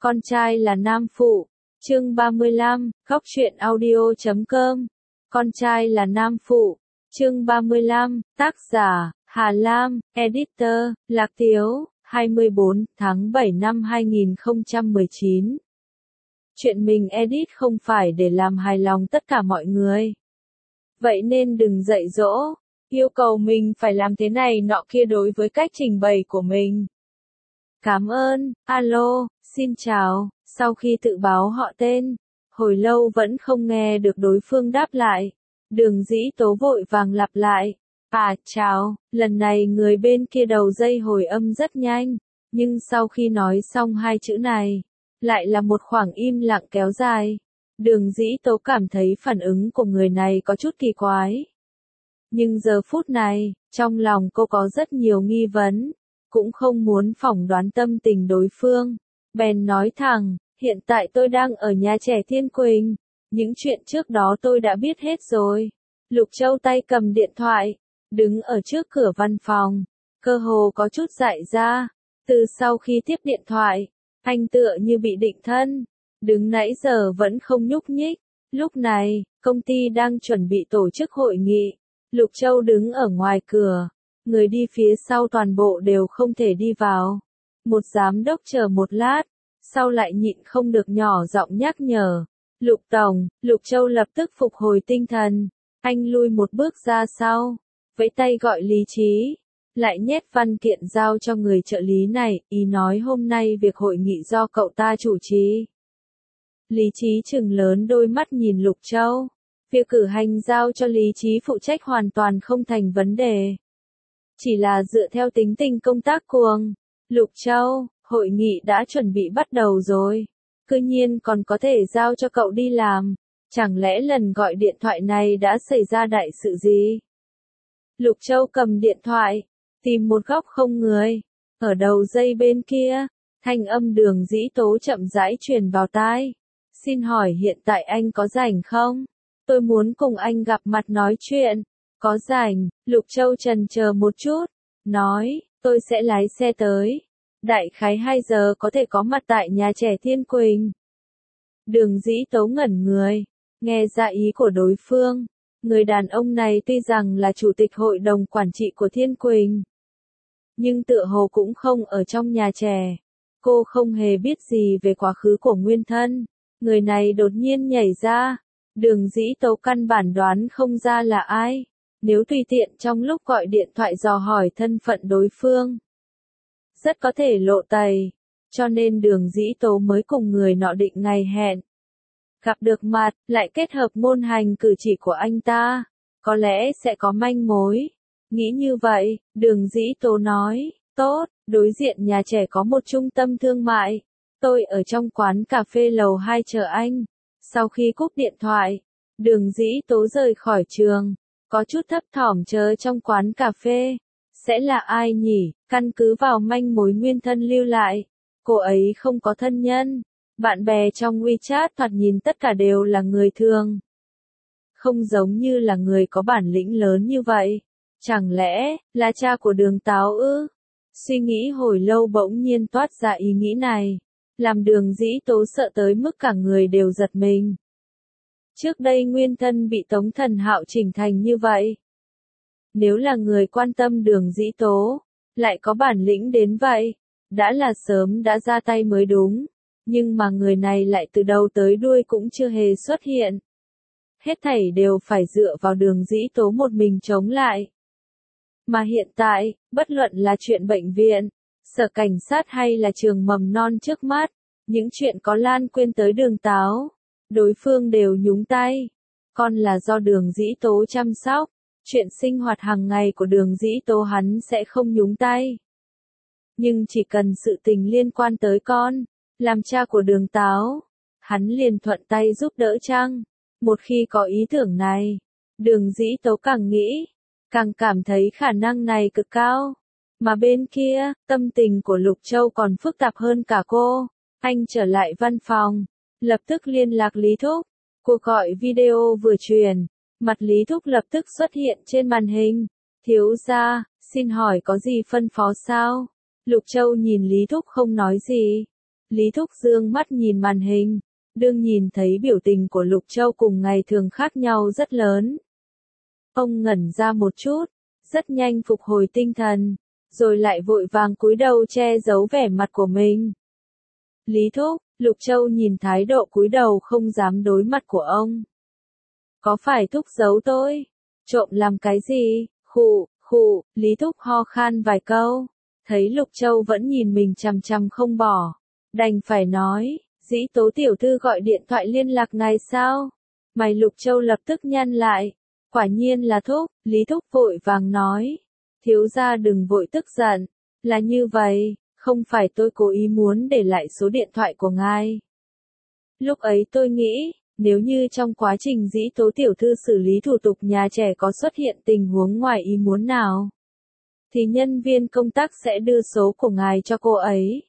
Con trai là nam phụ. Chương 35, Góc truyện audio.com. Con trai là nam phụ. Chương 35, tác giả, Hà Lam, editor, Lạc Tiếu, 24 tháng 7 năm 2019. Chuyện mình edit không phải để làm hài lòng tất cả mọi người. Vậy nên đừng dạy dỗ, yêu cầu mình phải làm thế này nọ kia đối với cách trình bày của mình. Cảm ơn, alo, xin chào. Sau khi tự báo họ tên, hồi lâu vẫn không nghe được đối phương đáp lại. Đường Dĩ Tố vội vàng lặp lại. Chào, lần này người bên kia đầu dây hồi âm rất nhanh, nhưng sau khi nói xong hai chữ này, lại là một khoảng im lặng kéo dài. Đường Dĩ Tố cảm thấy phản ứng của người này có chút kỳ quái. Nhưng giờ phút này, trong lòng cô có rất nhiều nghi vấn, cũng không muốn phỏng đoán tâm tình đối phương. Bèn nói thẳng, hiện tại tôi đang ở nhà trẻ Thiên Quỳnh, những chuyện trước đó tôi đã biết hết rồi. Lục Châu tay cầm điện thoại, đứng ở trước cửa văn phòng, cơ hồ có chút dại ra. Từ sau khi tiếp điện thoại, anh tựa như bị định thân, đứng nãy giờ vẫn không nhúc nhích. Lúc này, công ty đang chuẩn bị tổ chức hội nghị. Lục Châu đứng ở ngoài cửa, người đi phía sau toàn bộ đều không thể đi vào. Một giám đốc chờ một lát, sau lại nhịn không được nhỏ giọng nhắc nhở. Lục Tổng, Lục Châu lập tức phục hồi tinh thần. Anh lui một bước ra sau, vẫy tay gọi Lý Trí, lại nhét văn kiện giao cho người trợ lý này, ý nói hôm nay việc hội nghị do cậu ta chủ trì. Lý Trí trừng lớn đôi mắt nhìn Lục Châu. Việc cử hành giao cho Lý Trí phụ trách hoàn toàn không thành vấn đề. Chỉ là dựa theo tính tình công tác cuồng. Lục Châu, hội nghị đã chuẩn bị bắt đầu rồi. Cư nhiên còn có thể giao cho cậu đi làm. Chẳng lẽ lần gọi điện thoại này đã xảy ra đại sự gì? Lục Châu cầm điện thoại, tìm một góc không người. Ở đầu dây bên kia, thanh âm Đường Dĩ Tố chậm rãi truyền vào tai. Xin hỏi hiện tại anh có rảnh không? Tôi muốn cùng anh gặp mặt nói chuyện. Có rảnh, Lục Châu chần chờ một chút, nói, tôi sẽ lái xe tới. Đại khái 2 giờ có thể có mặt tại nhà trẻ Thiên Quỳnh. Đường Dĩ Tố ngẩn người, nghe ra ý của đối phương. Người đàn ông này tuy rằng là chủ tịch hội đồng quản trị của Thiên Quỳnh, nhưng tựa hồ cũng không ở trong nhà trẻ. Cô không hề biết gì về quá khứ của nguyên thân. Người này đột nhiên nhảy ra. Đường Dĩ Tố căn bản đoán không ra là ai. Nếu tùy tiện trong lúc gọi điện thoại dò hỏi thân phận đối phương, rất có thể lộ tẩy. Cho nên Đường Dĩ Tố mới cùng người nọ định ngày hẹn. Gặp được mặt, lại kết hợp ngôn hành cử chỉ của anh ta, có lẽ sẽ có manh mối. Nghĩ như vậy, Đường Dĩ Tố nói, tốt, đối diện nhà trẻ có một trung tâm thương mại. Tôi ở trong quán cà phê lầu 2 chờ anh. Sau khi cúp điện thoại, Đường Dĩ Tố rời khỏi trường, có chút thấp thỏm chờ trong quán cà phê. Sẽ là ai nhỉ? Căn cứ vào manh mối nguyên thân lưu lại, cô ấy không có thân nhân. Bạn bè trong WeChat thoạt nhìn tất cả đều là người thường. Không giống như là người có bản lĩnh lớn như vậy. Chẳng lẽ, là cha của Đường Táo ư? Suy nghĩ hồi lâu bỗng nhiên toát ra ý nghĩ này. Làm Đường Dĩ Tố sợ tới mức cả người đều giật mình. Trước đây nguyên thân bị Tống Thần Hạo chỉnh thành như vậy. Nếu là người quan tâm Đường Dĩ Tố, lại có bản lĩnh đến vậy, đã là sớm đã ra tay mới đúng. Nhưng mà người này lại từ đầu tới đuôi cũng chưa hề xuất hiện. Hết thảy đều phải dựa vào Đường Dĩ Tố một mình chống lại. Mà hiện tại, bất luận là chuyện bệnh viện, sở cảnh sát hay là trường mầm non trước mắt, những chuyện có lan quên tới Đường Táo, đối phương đều nhúng tay. Con là do Đường Dĩ Tố chăm sóc, chuyện sinh hoạt hàng ngày của Đường Dĩ Tố hắn sẽ không nhúng tay. Nhưng chỉ cần sự tình liên quan tới con, làm cha của Đường Táo, hắn liền thuận tay giúp đỡ chăng? Một khi có ý tưởng này, Đường Dĩ Tố càng nghĩ, càng cảm thấy khả năng này cực cao. Mà bên kia, tâm tình của Lục Châu còn phức tạp hơn cả cô. Anh trở lại văn phòng, lập tức liên lạc Lý Thúc. Cuộc gọi video vừa truyền, mặt Lý Thúc lập tức xuất hiện trên màn hình. Thiếu gia, xin hỏi có gì phân phó sao? Lục Châu nhìn Lý Thúc không nói gì. Lý Thúc dương mắt nhìn màn hình, đương nhìn thấy biểu tình của Lục Châu cùng ngày thường khác nhau rất lớn. Ông ngẩn ra một chút, rất nhanh phục hồi tinh thần, rồi lại vội vàng cúi đầu che giấu vẻ mặt của mình. Lý Thúc, Lục Châu nhìn thái độ cúi đầu không dám đối mặt của ông. Có phải Thúc giấu tôi? Trộm làm cái gì? Khụ, Lý Thúc ho khan vài câu, thấy Lục Châu vẫn nhìn mình chằm chằm không bỏ, đành phải nói, Dĩ Tố tiểu thư gọi điện thoại liên lạc ngài sao? Mày Lục Châu lập tức nhăn lại, quả nhiên là Thúc, Lý Thúc vội vàng nói, thiếu gia đừng vội tức giận, là như vậy, không phải tôi cố ý muốn để lại số điện thoại của ngài. Lúc ấy tôi nghĩ, nếu như trong quá trình Dĩ Tố tiểu thư xử lý thủ tục nhà trẻ có xuất hiện tình huống ngoài ý muốn nào, thì nhân viên công tác sẽ đưa số của ngài cho cô ấy.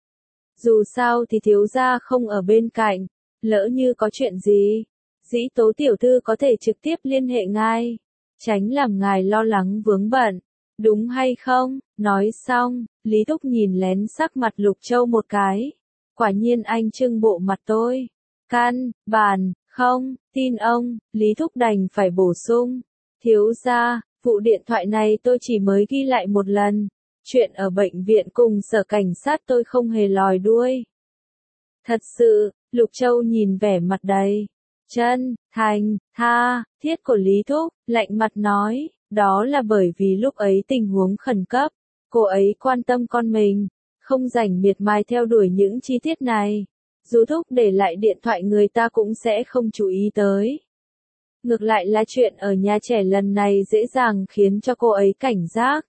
Dù sao thì thiếu gia không ở bên cạnh, lỡ như có chuyện gì, Dĩ Tố tiểu thư có thể trực tiếp liên hệ ngài, tránh làm ngài lo lắng vướng bận, đúng hay không? Nói xong, Lý Thúc nhìn lén sắc mặt Lục Châu một cái, quả nhiên anh trưng bộ mặt tôi. Căn bản, không, tin ông, Lý Thúc đành phải bổ sung. Thiếu gia, vụ điện thoại này tôi chỉ mới ghi lại một lần. Chuyện ở bệnh viện cùng sở cảnh sát tôi không hề lòi đuôi. Thật sự, Lục Châu nhìn vẻ mặt đầy chân thành, tha thiết của Lý Thúc, lạnh mặt nói, đó là bởi vì lúc ấy tình huống khẩn cấp, cô ấy quan tâm con mình, không rảnh miệt mài theo đuổi những chi tiết này. Dù Thúc để lại điện thoại người ta cũng sẽ không chú ý tới. Ngược lại là chuyện ở nhà trẻ lần này dễ dàng khiến cho cô ấy cảnh giác.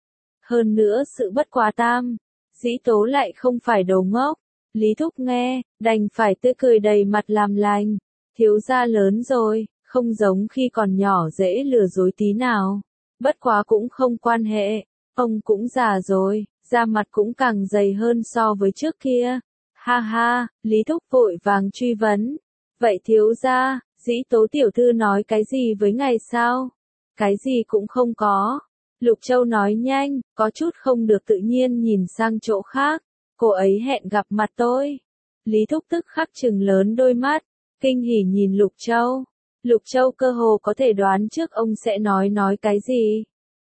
Hơn nữa sự bất quá tam, Dĩ Tố lại không phải đầu ngốc. Lý Thúc nghe, đành phải tươi cười đầy mặt làm lành. Thiếu gia lớn rồi, không giống khi còn nhỏ dễ lừa dối tí nào. Bất quá cũng không quan hệ, ông cũng già rồi, da mặt cũng càng dày hơn so với trước kia. Ha ha, Lý Thúc vội vàng truy vấn. Vậy thiếu gia, Dĩ Tố tiểu thư nói cái gì với ngài sao? Cái gì cũng không có. Lục Châu nói nhanh, có chút không được tự nhiên nhìn sang chỗ khác. Cô ấy hẹn gặp mặt tôi. Lý Thúc tức khắc trừng lớn đôi mắt, kinh hỉ nhìn Lục Châu. Lục Châu cơ hồ có thể đoán trước ông sẽ nói cái gì.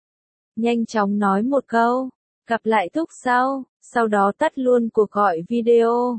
Nhanh chóng nói một câu, gặp lại Thúc sau đó tắt luôn cuộc gọi video.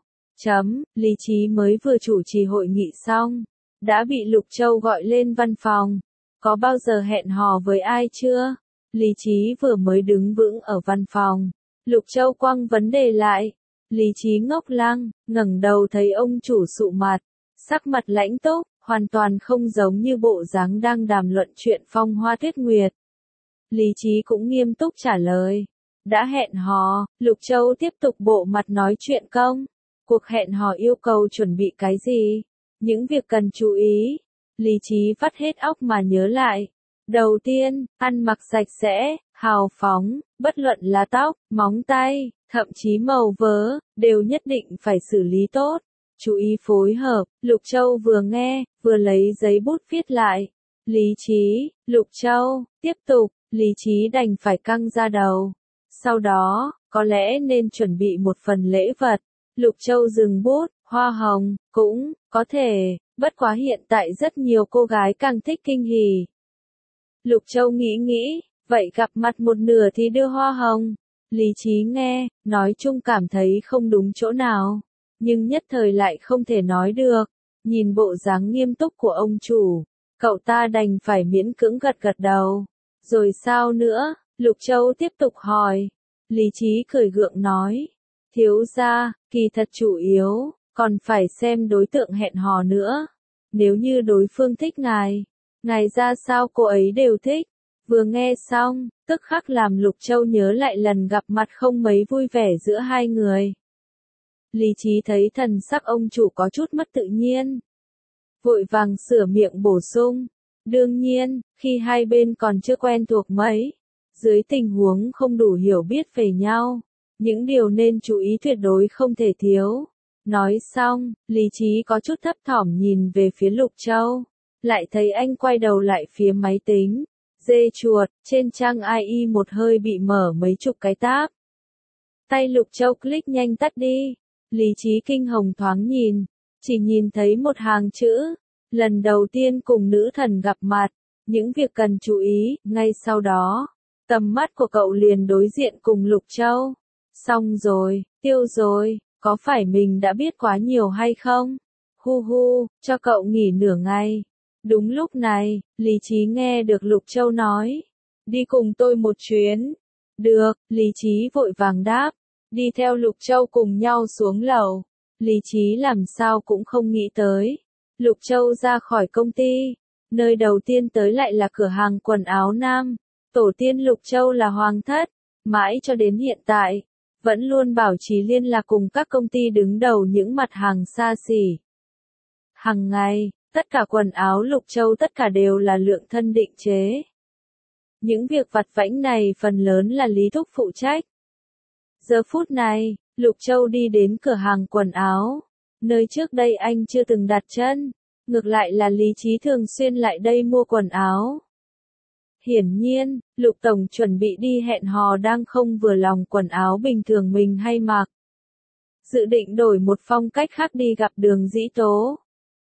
Lý Trí mới vừa chủ trì hội nghị xong, đã bị Lục Châu gọi lên văn phòng. Có bao giờ hẹn hò với ai chưa? Lý Trí vừa mới đứng vững ở văn phòng. Lục Châu quăng vấn đề lại. Lý Trí ngốc lăng, ngẩng đầu thấy ông chủ sụ mặt, sắc mặt lãnh túc, hoàn toàn không giống như bộ dáng đang đàm luận chuyện phong hoa tuyết nguyệt. Lý Trí cũng nghiêm túc trả lời. Đã hẹn hò, Lục Châu tiếp tục bộ mặt nói chuyện công. Cuộc hẹn hò yêu cầu chuẩn bị cái gì? Những việc cần chú ý. Lý Trí vắt hết óc mà nhớ lại. Đầu tiên, ăn mặc sạch sẽ, hào phóng, bất luận là tóc, móng tay, thậm chí màu vớ, đều nhất định phải xử lý tốt. Chú ý phối hợp, Lục Châu vừa nghe, vừa lấy giấy bút viết lại. Lý Trí, Lục Châu, tiếp tục, Lý Trí đành phải căng ra đầu. Sau đó, có lẽ nên chuẩn bị một phần lễ vật. Lục Châu dừng bút, hoa hồng, cũng, có thể, bất quá hiện tại rất nhiều cô gái càng thích kinh hỉ. Lục Châu nghĩ, vậy gặp mặt một nửa thì đưa hoa hồng. Lý Trí nghe, nói chung cảm thấy không đúng chỗ nào, nhưng nhất thời lại không thể nói được. Nhìn bộ dáng nghiêm túc của ông chủ, cậu ta đành phải miễn cưỡng gật đầu. Rồi sao nữa? Lục Châu tiếp tục hỏi. Lý Trí cười gượng nói, thiếu gia, kỳ thật chủ yếu, còn phải xem đối tượng hẹn hò nữa. Nếu như đối phương thích ngài ra sao cô ấy đều thích. Vừa nghe xong, tức khắc làm Lục Châu nhớ lại lần gặp mặt không mấy vui vẻ giữa hai người. Lý Trí thấy thần sắc ông chủ có chút mất tự nhiên, vội vàng sửa miệng bổ sung. Đương nhiên, khi hai bên còn chưa quen thuộc mấy, dưới tình huống không đủ hiểu biết về nhau, những điều nên chú ý tuyệt đối không thể thiếu. Nói xong, Lý Trí có chút thấp thỏm nhìn về phía Lục Châu, lại thấy anh quay đầu lại phía máy tính. Dê chuột, trên trang IE một hơi bị mở mấy chục cái tab. Tay Lục Châu click nhanh tắt đi. Lý Chí kinh hồng thoáng nhìn, chỉ nhìn thấy một hàng chữ, lần đầu tiên cùng nữ thần gặp mặt, những việc cần chú ý, ngay sau đó, tầm mắt của cậu liền đối diện cùng Lục Châu. Xong rồi, tiêu rồi, có phải mình đã biết quá nhiều hay không? Hu hu, cho cậu nghỉ nửa ngày. Đúng lúc này, Lý Chí nghe được Lục Châu nói, đi cùng tôi một chuyến. Được, Lý Chí vội vàng đáp, đi theo Lục Châu cùng nhau xuống lầu. Lý Chí làm sao cũng không nghĩ tới. Lục Châu ra khỏi công ty, nơi đầu tiên tới lại là cửa hàng quần áo nam. Tổ tiên Lục Châu là hoàng thất, mãi cho đến hiện tại, vẫn luôn bảo trì liên lạc cùng các công ty đứng đầu những mặt hàng xa xỉ. Hằng ngày, tất cả quần áo Lục Châu tất cả đều là Lượng Thân định chế. Những việc vặt vãnh này phần lớn là Lý Thúc phụ trách. Giờ phút này, Lục Châu đi đến cửa hàng quần áo, nơi trước đây anh chưa từng đặt chân, ngược lại là Lý Chí thường xuyên lại đây mua quần áo. Hiển nhiên, Lục Tổng chuẩn bị đi hẹn hò đang không vừa lòng quần áo bình thường mình hay mặc. Dự định đổi một phong cách khác đi gặp Đường Dĩ Tố.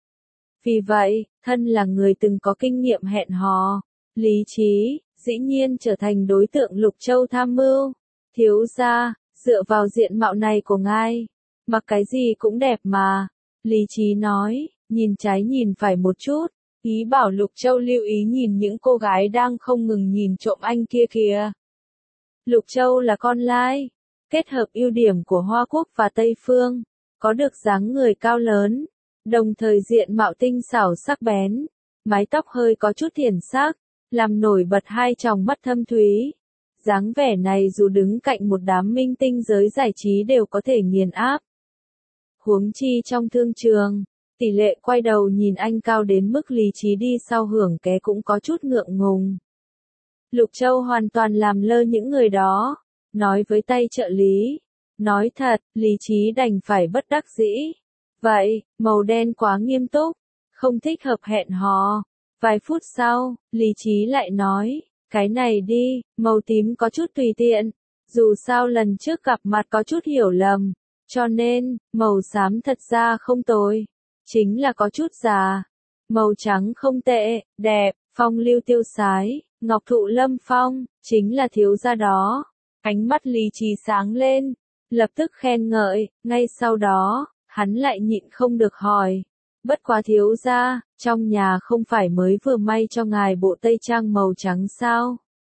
Vì vậy, thân là người từng có kinh nghiệm hẹn hò, Lý Chí, dĩ nhiên trở thành đối tượng Lục Châu tham mưu. Thiếu gia, dựa vào diện mạo này của ngài, mặc cái gì cũng đẹp mà. Lý Chí nói, nhìn trái nhìn phải một chút, ý bảo Lục Châu lưu ý nhìn những cô gái đang không ngừng nhìn trộm anh kia kìa. Lục Châu là con lai, kết hợp ưu điểm của Hoa Quốc và Tây Phương, có được dáng người cao lớn, đồng thời diện mạo tinh xảo sắc bén, mái tóc hơi có chút thiển sắc, làm nổi bật hai tròng mắt thâm thúy. Dáng vẻ này dù đứng cạnh một đám minh tinh giới giải trí đều có thể nghiền áp. Huống chi trong thương trường, tỷ lệ quay đầu nhìn anh cao đến mức Lý Chí đi sau hưởng ké cũng có chút ngượng ngùng. Lục Châu hoàn toàn làm lơ những người đó, nói với tay trợ lý. Nói thật, Lý Chí đành phải bất đắc dĩ. Vậy, màu đen quá nghiêm túc, không thích hợp hẹn hò. Vài phút sau, Lý Chí lại nói, cái này đi, màu tím có chút tùy tiện. Dù sao lần trước gặp mặt có chút hiểu lầm, cho nên, màu xám thật ra không tồi. Chính là có chút già. Màu trắng không tệ, đẹp, phong lưu tiêu sái, ngọc thụ lâm phong, chính là thiếu gia đó. Ánh mắt Lý Chí sáng lên, lập tức khen ngợi, ngay sau đó, hắn lại nhịn không được hỏi. Bất quá thiếu gia, trong nhà không phải mới vừa may cho ngài bộ tây trang màu trắng sao?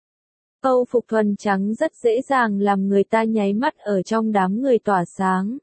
Âu phục thuần trắng rất dễ dàng làm người ta nháy mắt ở trong đám người tỏa sáng.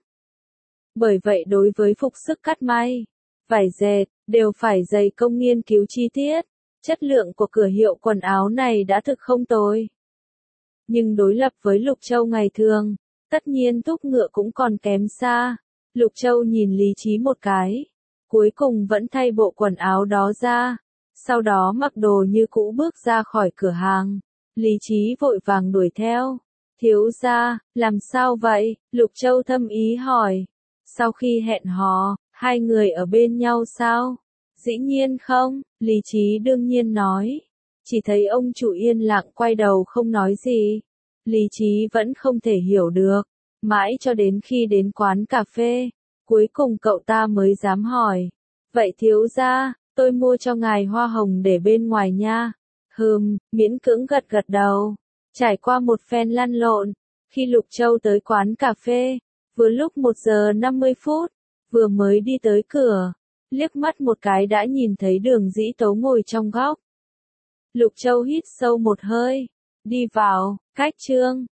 Bởi vậy đối với phục sức cắt may, vải dệt, đều phải dày công nghiên cứu chi tiết. Chất lượng của cửa hiệu quần áo này đã thực không tồi. Nhưng đối lập với Lục Châu ngày thường, tất nhiên thúc ngựa cũng còn kém xa. Lục Châu nhìn Lý Chí một cái, cuối cùng vẫn thay bộ quần áo đó ra, sau đó mặc đồ như cũ bước ra khỏi cửa hàng. Lý Chí vội vàng đuổi theo. Thiếu gia, làm sao vậy? Lục Châu thâm ý hỏi. Sau khi hẹn hò, hai người ở bên nhau sao? Dĩ nhiên không, Lý Chí đương nhiên nói. Chỉ thấy ông chủ yên lặng quay đầu không nói gì. Lý Chí vẫn không thể hiểu được. Mãi cho đến khi đến quán cà phê, cuối cùng cậu ta mới dám hỏi. Vậy thiếu gia, tôi mua cho ngài hoa hồng để bên ngoài nha. Miễn cưỡng gật gật đầu. Trải qua một phen lăn lộn, khi Lục Châu tới quán cà phê, vừa lúc 1 giờ 50 phút, vừa mới đi tới cửa, liếc mắt một cái đã nhìn thấy Đường Dĩ Tố ngồi trong góc. Lục Châu hít sâu một hơi, đi vào, cách chương,